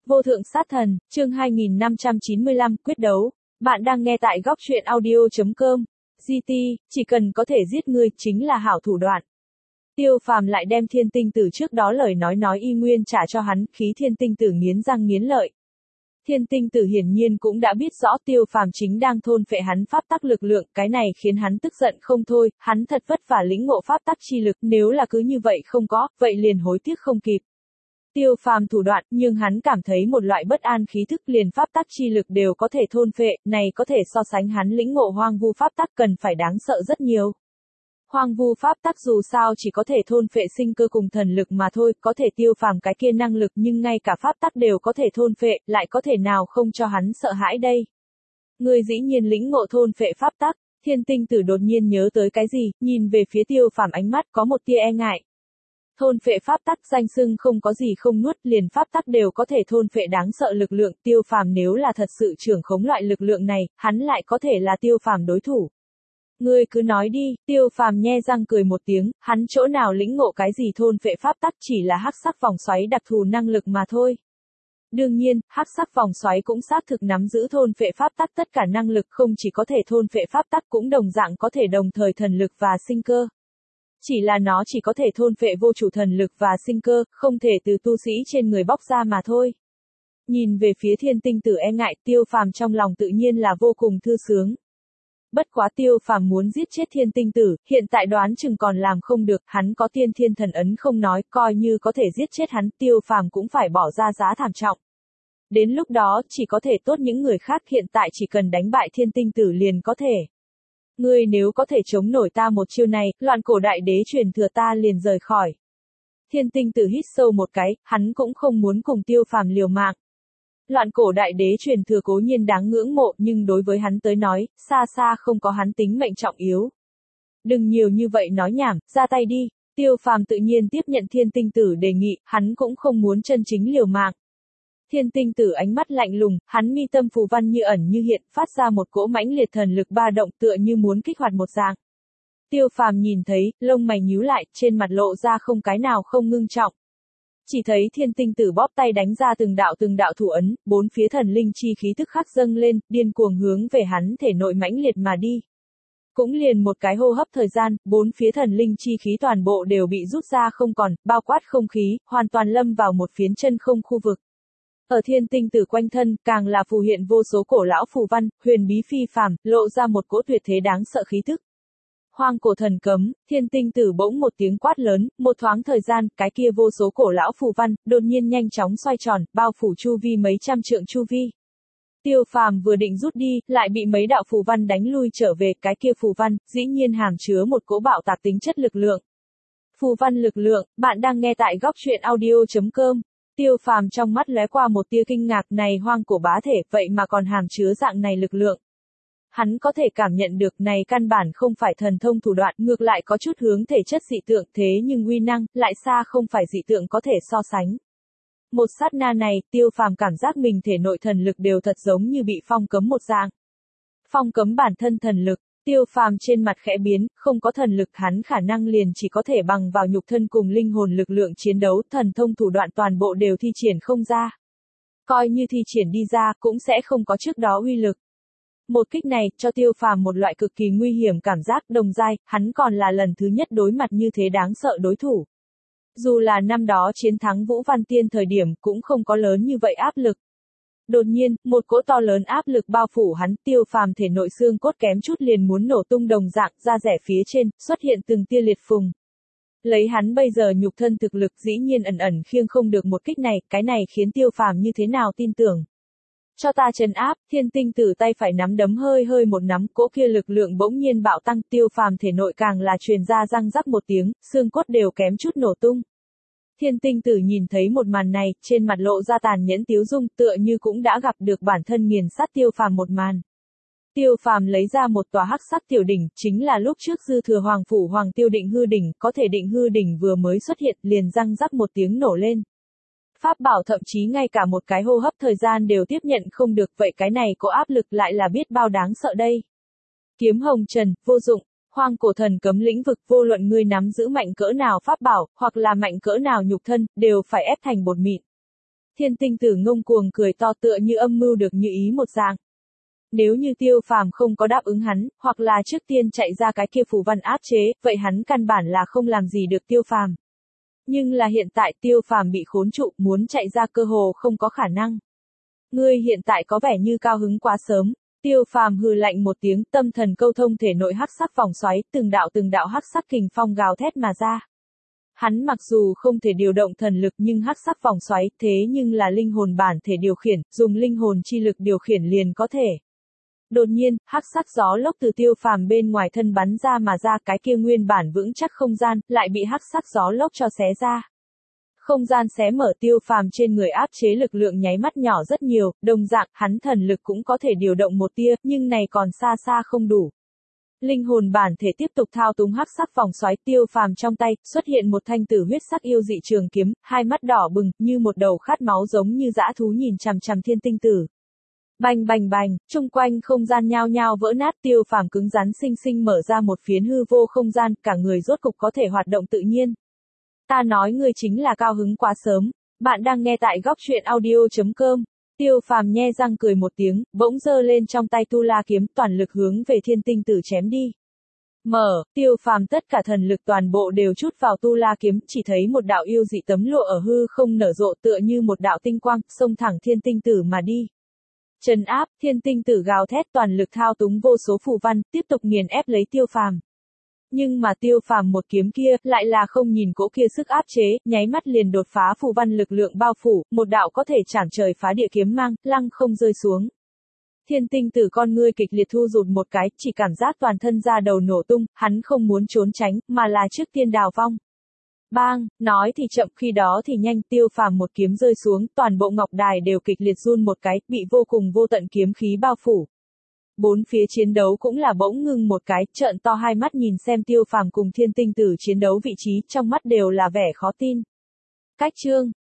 Vô thượng sát thần, chương 2595, quyết đấu. Bạn đang nghe tại góc truyện audio.com. GT, chỉ cần có thể giết ngươi, chính là hảo thủ đoạn. Tiêu Phàm lại đem Thiên Tinh Tử trước đó lời nói y nguyên trả cho hắn, khí Thiên Tinh Tử nghiến răng nghiến lợi. Thiên Tinh Tử hiển nhiên cũng đã biết rõ Tiêu Phàm chính đang thôn phệ hắn pháp tắc lực lượng, cái này khiến hắn tức giận không thôi, hắn thật vất vả lĩnh ngộ pháp tắc chi lực, nếu là cứ như vậy không có, vậy liền hối tiếc không kịp. Tiêu Phàm thủ đoạn, nhưng hắn cảm thấy một loại bất an khí thức liền pháp tắc chi lực đều có thể thôn phệ, này có thể so sánh hắn lĩnh ngộ hoang vu pháp tắc cần phải đáng sợ rất nhiều. Hoang vu pháp tắc dù sao chỉ có thể thôn phệ sinh cơ cùng thần lực mà thôi, có thể Tiêu Phàm cái kia năng lực nhưng ngay cả pháp tắc đều có thể thôn phệ, lại có thể nào không cho hắn sợ hãi đây. Người dĩ nhiên lĩnh ngộ thôn phệ pháp tắc, Thiên Tinh Tử đột nhiên nhớ tới cái gì, nhìn về phía Tiêu Phàm ánh mắt có một tia e ngại. Thôn phệ pháp tắc danh xưng không có gì không nuốt, liền pháp tắc đều có thể thôn phệ đáng sợ lực lượng, Tiêu Phàm nếu là thật sự trưởng khống loại lực lượng này, hắn lại có thể là Tiêu Phàm đối thủ. Ngươi cứ nói đi, Tiêu Phàm nhe răng cười một tiếng, hắn chỗ nào lĩnh ngộ cái gì thôn phệ pháp tắc, chỉ là hắc sắc vòng xoáy đặc thù năng lực mà thôi. Đương nhiên, hắc sắc vòng xoáy cũng xác thực nắm giữ thôn phệ pháp tắc tất cả năng lực, không chỉ có thể thôn phệ pháp tắc cũng đồng dạng có thể đồng thời thần lực và sinh cơ. Chỉ là nó chỉ có thể thôn phệ vô chủ thần lực và sinh cơ, không thể từ tu sĩ trên người bóc ra mà thôi. Nhìn về phía Thiên Tinh Tử e ngại, Tiêu Phàm trong lòng tự nhiên là vô cùng thư sướng. Bất quá Tiêu Phàm muốn giết chết Thiên Tinh Tử, hiện tại đoán chừng còn làm không được, hắn có tiên thiên thần ấn không nói, coi như có thể giết chết hắn, Tiêu Phàm cũng phải bỏ ra giá thảm trọng. Đến lúc đó, chỉ có thể tốt những người khác, hiện tại chỉ cần đánh bại Thiên Tinh Tử liền có thể. Ngươi nếu có thể chống nổi ta một chiêu này, loạn cổ đại đế truyền thừa ta liền rời khỏi. Thiên Tinh Tử hít sâu một cái, hắn cũng không muốn cùng Tiêu Phàm liều mạng. Loạn cổ đại đế truyền thừa cố nhiên đáng ngưỡng mộ, nhưng đối với hắn tới nói, xa xa không có hắn tính mệnh trọng yếu. Đừng nhiều như vậy nói nhảm, ra tay đi. Tiêu Phàm tự nhiên tiếp nhận Thiên Tinh Tử đề nghị, hắn cũng không muốn chân chính liều mạng. Thiên Tinh Tử ánh mắt lạnh lùng, hắn mi tâm phù văn như ẩn như hiện, phát ra một cỗ mãnh liệt thần lực ba động tựa như muốn kích hoạt một dạng. Tiêu Phàm nhìn thấy, lông mày nhíu lại, trên mặt lộ ra không cái nào không ngưng trọng. Chỉ thấy Thiên Tinh Tử bóp tay đánh ra từng đạo thủ ấn, bốn phía thần linh chi khí tức khắc dâng lên, điên cuồng hướng về hắn thể nội mãnh liệt mà đi. Cũng liền một cái hô hấp thời gian, bốn phía thần linh chi khí toàn bộ đều bị rút ra không còn, bao quát không khí, hoàn toàn lâm vào một phiến chân không khu vực. Ở Thiên Tinh Tử quanh thân, càng là phù hiện vô số cổ lão phù văn, huyền bí phi phàm, lộ ra một cỗ tuyệt thế đáng sợ khí tức. Hoang cổ thần cấm, Thiên Tinh Tử bỗng một tiếng quát lớn, một thoáng thời gian, cái kia vô số cổ lão phù văn, đột nhiên nhanh chóng xoay tròn, bao phủ chu vi mấy trăm trượng chu vi. Tiêu Phàm vừa định rút đi, lại bị mấy đạo phù văn đánh lui trở về, cái kia phù văn, dĩ nhiên hàm chứa một cỗ bạo tạc tính chất lực lượng. Phù văn lực lượng, bạn đang nghe tại góc truyện audio.com. Tiêu Phàm trong mắt lóe qua một tia kinh ngạc, này hoang cổ bá thể, vậy mà còn hàm chứa dạng này lực lượng. Hắn có thể cảm nhận được này căn bản không phải thần thông thủ đoạn, ngược lại có chút hướng thể chất dị tượng, thế nhưng uy năng, lại xa không phải dị tượng có thể so sánh. Một sát na này, Tiêu Phàm cảm giác mình thể nội thần lực đều thật giống như bị phong cấm một dạng. Phong cấm bản thân thần lực. Tiêu Phàm trên mặt khẽ biến, không có thần lực hắn khả năng liền chỉ có thể bằng vào nhục thân cùng linh hồn lực lượng chiến đấu, thần thông thủ đoạn toàn bộ đều thi triển không ra. Coi như thi triển đi ra, cũng sẽ không có trước đó uy lực. Một kích này, cho Tiêu Phàm một loại cực kỳ nguy hiểm cảm giác đồng dai, hắn còn là lần thứ nhất đối mặt như thế đáng sợ đối thủ. Dù là năm đó chiến thắng Vũ Văn Tiên thời điểm, cũng không có lớn như vậy áp lực. Đột nhiên, một cỗ to lớn áp lực bao phủ hắn, Tiêu Phàm thể nội xương cốt kém chút liền muốn nổ tung đồng dạng, da rẻ phía trên, xuất hiện từng tia liệt phùng. Lấy hắn bây giờ nhục thân thực lực dĩ nhiên ẩn khiêng không được một kích này, cái này khiến Tiêu Phàm như thế nào tin tưởng. Cho ta trấn áp, Thiên Tinh Tử tay phải nắm đấm hơi một nắm, cỗ kia lực lượng bỗng nhiên bạo tăng, Tiêu Phàm thể nội càng là truyền ra răng rắc một tiếng, xương cốt đều kém chút nổ tung. Thiên Tinh Tử nhìn thấy một màn này, trên mặt lộ ra tàn nhẫn tiếu dung, tựa như cũng đã gặp được bản thân nghiền sát Tiêu Phàm một màn. Tiêu Phàm lấy ra một tòa hắc sắc tiểu đỉnh, chính là lúc trước dư thừa hoàng phủ Hoàng Tiêu Định Hư đỉnh, có thể Định Hư đỉnh vừa mới xuất hiện, liền răng rắc một tiếng nổ lên. Pháp bảo thậm chí ngay cả một cái hô hấp thời gian đều tiếp nhận không được, vậy cái này có áp lực lại là biết bao đáng sợ đây. Kiếm hồng trần, vô dụng. Hoang cổ thần cấm lĩnh vực, vô luận ngươi nắm giữ mạnh cỡ nào pháp bảo, hoặc là mạnh cỡ nào nhục thân, đều phải ép thành bột mịn. Thiên tinh tử ngông cuồng cười to tựa như âm mưu được như ý một dạng. Nếu như Tiêu Phàm không có đáp ứng hắn, hoặc là trước tiên chạy ra cái kia phù văn áp chế, vậy hắn căn bản là không làm gì được Tiêu Phàm. Nhưng là hiện tại Tiêu Phàm bị khốn trụ, muốn chạy ra cơ hồ không có khả năng. Ngươi hiện tại có vẻ như cao hứng quá sớm. Tiêu Phàm hừ lạnh một tiếng, tâm thần câu thông thể nội hắc sắc vòng xoáy, từng đạo hắc sắc kình phong gào thét mà ra. Hắn mặc dù không thể điều động thần lực nhưng hắc sắc vòng xoáy, thế nhưng là linh hồn bản thể điều khiển, dùng linh hồn chi lực điều khiển liền có thể. Đột nhiên, hắc sắc gió lốc từ Tiêu Phàm bên ngoài thân bắn ra mà ra, cái kia nguyên bản vững chắc không gian, lại bị hắc sắc gió lốc cho xé ra. Không gian xé mở, Tiêu Phàm trên người áp chế lực lượng nháy mắt nhỏ rất nhiều, đồng dạng, hắn thần lực cũng có thể điều động một tia, nhưng này còn xa xa không đủ. Linh hồn bản thể tiếp tục thao túng hắc sắc vòng xoáy, Tiêu Phàm trong tay, xuất hiện một thanh tử huyết sắc yêu dị trường kiếm, hai mắt đỏ bừng, như một đầu khát máu giống như dã thú nhìn chằm chằm thiên tinh tử. Bành bành bành, chung quanh không gian nhao nhao vỡ nát, Tiêu Phàm cứng rắn xinh xinh mở ra một phiến hư vô không gian, cả người rốt cục có thể hoạt động tự nhiên. Ta nói ngươi chính là cao hứng quá sớm. Bạn đang nghe tại góc truyện audio.com. Tiêu Phàm nhe răng cười một tiếng, bỗng giơ lên trong tay tu la kiếm, toàn lực hướng về thiên tinh tử chém đi. Tiêu Phàm tất cả thần lực toàn bộ đều trút vào tu la kiếm, chỉ thấy một đạo yêu dị tấm lụa ở hư không nở rộ tựa như một đạo tinh quang, xông thẳng thiên tinh tử mà đi. Trấn áp, thiên tinh tử gào thét, toàn lực thao túng vô số phù văn, tiếp tục nghiền ép lấy Tiêu Phàm. Nhưng mà Tiêu Phàm một kiếm kia, lại là không nhìn cỗ kia sức áp chế, nháy mắt liền đột phá phù văn lực lượng bao phủ, một đạo có thể chảm trời phá địa kiếm mang, lăng không rơi xuống. Thiên tinh tử con ngươi kịch liệt thu rụt một cái, chỉ cảm giác toàn thân da đầu nổ tung, hắn không muốn trốn tránh, mà là trước tiên đào vong. Bang, nói thì chậm khi đó thì nhanh, Tiêu Phàm một kiếm rơi xuống, toàn bộ ngọc đài đều kịch liệt run một cái, bị vô cùng vô tận kiếm khí bao phủ. Bốn phía chiến đấu cũng là bỗng ngưng một cái, trợn to hai mắt nhìn xem Tiêu Phàm cùng thiên tinh tử chiến đấu vị trí, trong mắt đều là vẻ khó tin. Cách chương.